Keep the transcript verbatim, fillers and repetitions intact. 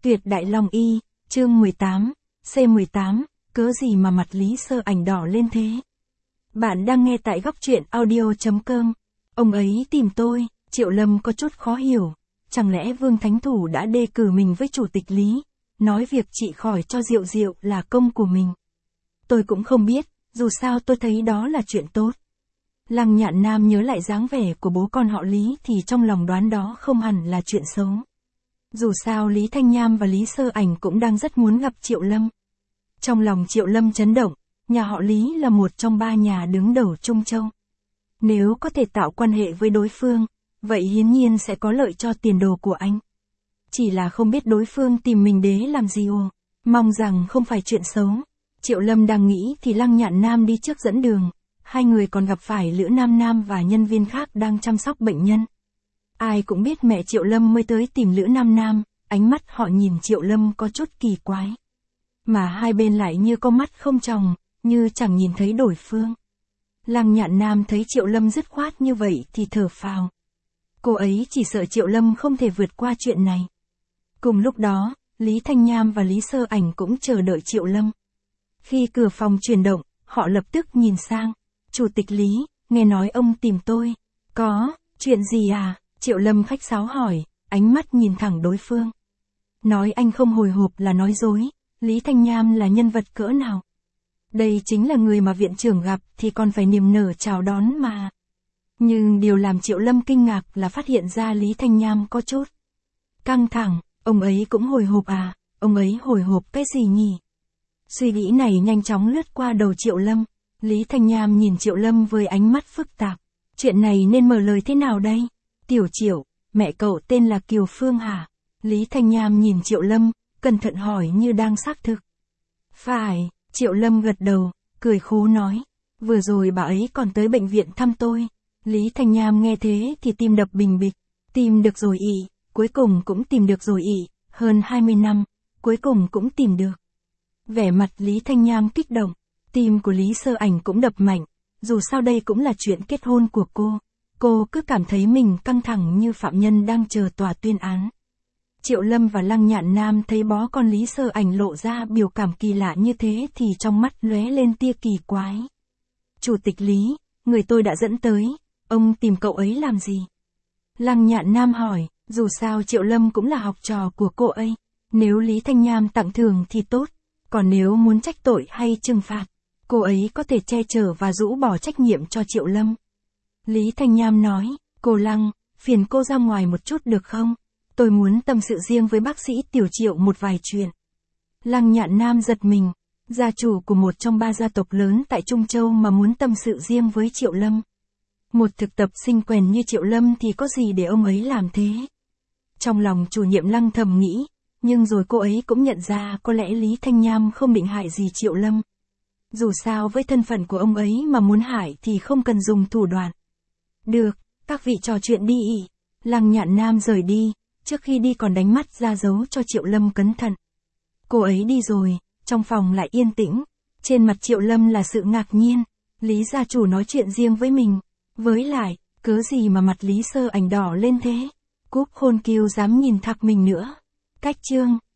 Tuyệt Đại Long Y, chương mười tám, C mười tám, cớ gì mà mặt Lý Sơ Ảnh đỏ lên thế? Bạn đang nghe tại góc truyện audio.com. Ông ấy tìm tôi, Triệu Lâm có chút khó hiểu. Chẳng lẽ Vương Thánh Thủ đã đề cử mình với Chủ tịch Lý, nói việc trị khỏi cho Diệu Diệu là công của mình? Tôi cũng không biết, dù sao tôi thấy đó là chuyện tốt. Lăng Nhạn Nam nhớ lại dáng vẻ của bố con họ Lý thì trong lòng đoán đó không hẳn là chuyện xấu. Dù sao Lý Thanh Nham và Lý Sơ Ảnh cũng đang rất muốn gặp Triệu Lâm. Trong lòng Triệu Lâm chấn động, nhà họ Lý là một trong ba nhà đứng đầu Trung Châu. Nếu có thể tạo quan hệ với đối phương, vậy hiển nhiên sẽ có lợi cho tiền đồ của anh. Chỉ là không biết đối phương tìm mình đế làm gì ồ, mong rằng không phải chuyện xấu. Triệu Lâm đang nghĩ thì Lăng Nhạn Nam đi trước dẫn đường, hai người còn gặp phải Lữ Nam Nam và nhân viên khác đang chăm sóc bệnh nhân. Ai cũng biết mẹ Triệu Lâm mới tới tìm Lữ Nam Nam, ánh mắt họ nhìn Triệu Lâm có chút kỳ quái. Mà hai bên lại như có mắt không tròng, như chẳng nhìn thấy đối phương. Lăng Nhạn Nam thấy Triệu Lâm dứt khoát như vậy thì thở phào. Cô ấy chỉ sợ Triệu Lâm không thể vượt qua chuyện này. Cùng lúc đó, Lý Thanh Nham và Lý Sơ Ảnh cũng chờ đợi Triệu Lâm. Khi cửa phòng chuyển động, họ lập tức nhìn sang. Chủ tịch Lý, nghe nói ông tìm tôi. Có, chuyện gì à? Triệu Lâm khách sáo hỏi, ánh mắt nhìn thẳng đối phương. Nói anh không hồi hộp là nói dối, Lý Thanh Nham là nhân vật cỡ nào? Đây chính là người mà viện trưởng gặp thì còn phải niềm nở chào đón mà. Nhưng điều làm Triệu Lâm kinh ngạc là phát hiện ra Lý Thanh Nham có chút căng thẳng, ông ấy cũng hồi hộp à, ông ấy hồi hộp cái gì nhỉ? Suy nghĩ này nhanh chóng lướt qua đầu Triệu Lâm, Lý Thanh Nham nhìn Triệu Lâm với ánh mắt phức tạp. Chuyện này nên mở lời thế nào đây? Tiểu Triệu, mẹ cậu tên là Kiều Phương hả? Lý Thanh Nham nhìn Triệu Lâm, cẩn thận hỏi như đang xác thực. Phải, Triệu Lâm gật đầu, cười khố nói. Vừa rồi bà ấy còn tới bệnh viện thăm tôi. Lý Thanh Nham nghe thế thì tim đập bình bịch. Tìm được rồi ị, cuối cùng cũng tìm được rồi ị, hơn hai mươi năm, cuối cùng cũng tìm được. Vẻ mặt Lý Thanh Nham kích động, tim của Lý Sơ Ảnh cũng đập mạnh, dù sao đây cũng là chuyện kết hôn của cô. Cô cứ cảm thấy mình căng thẳng như phạm nhân đang chờ tòa tuyên án. Triệu Lâm và Lăng Nhạn Nam thấy bó con Lý Sơ Ảnh lộ ra biểu cảm kỳ lạ như thế thì trong mắt lóe lên tia kỳ quái. Chủ tịch Lý, người tôi đã dẫn tới, ông tìm cậu ấy làm gì? Lăng Nhạn Nam hỏi, dù sao Triệu Lâm cũng là học trò của cô ấy. Nếu Lý Thanh Nham tặng thưởng thì tốt, còn nếu muốn trách tội hay trừng phạt, cô ấy có thể che chở và rũ bỏ trách nhiệm cho Triệu Lâm. Lý Thanh Nham nói, cô Lăng, phiền cô ra ngoài một chút được không? Tôi muốn tâm sự riêng với bác sĩ Tiểu Triệu một vài chuyện. Lăng Nhạn Nam giật mình, gia chủ của một trong ba gia tộc lớn tại Trung Châu mà muốn tâm sự riêng với Triệu Lâm. Một thực tập sinh quèn như Triệu Lâm thì có gì để ông ấy làm thế? Trong lòng chủ nhiệm Lăng thầm nghĩ, nhưng rồi cô ấy cũng nhận ra có lẽ Lý Thanh Nham không định hại gì Triệu Lâm. Dù sao với thân phận của ông ấy mà muốn hại thì không cần dùng thủ đoạn. Được, các vị trò chuyện đi ị. Lăng Nhạn Nam rời đi, trước khi đi còn đánh mắt ra dấu cho Triệu Lâm cẩn thận. Cô ấy đi rồi, trong phòng lại yên tĩnh. Trên mặt Triệu Lâm là sự ngạc nhiên, Lý gia chủ nói chuyện riêng với mình. Với lại, cớ gì mà mặt Lý Sơ Ảnh đỏ lên thế? Cúp Khôn Kiêu dám nhìn thẳng mình nữa. Cách chương,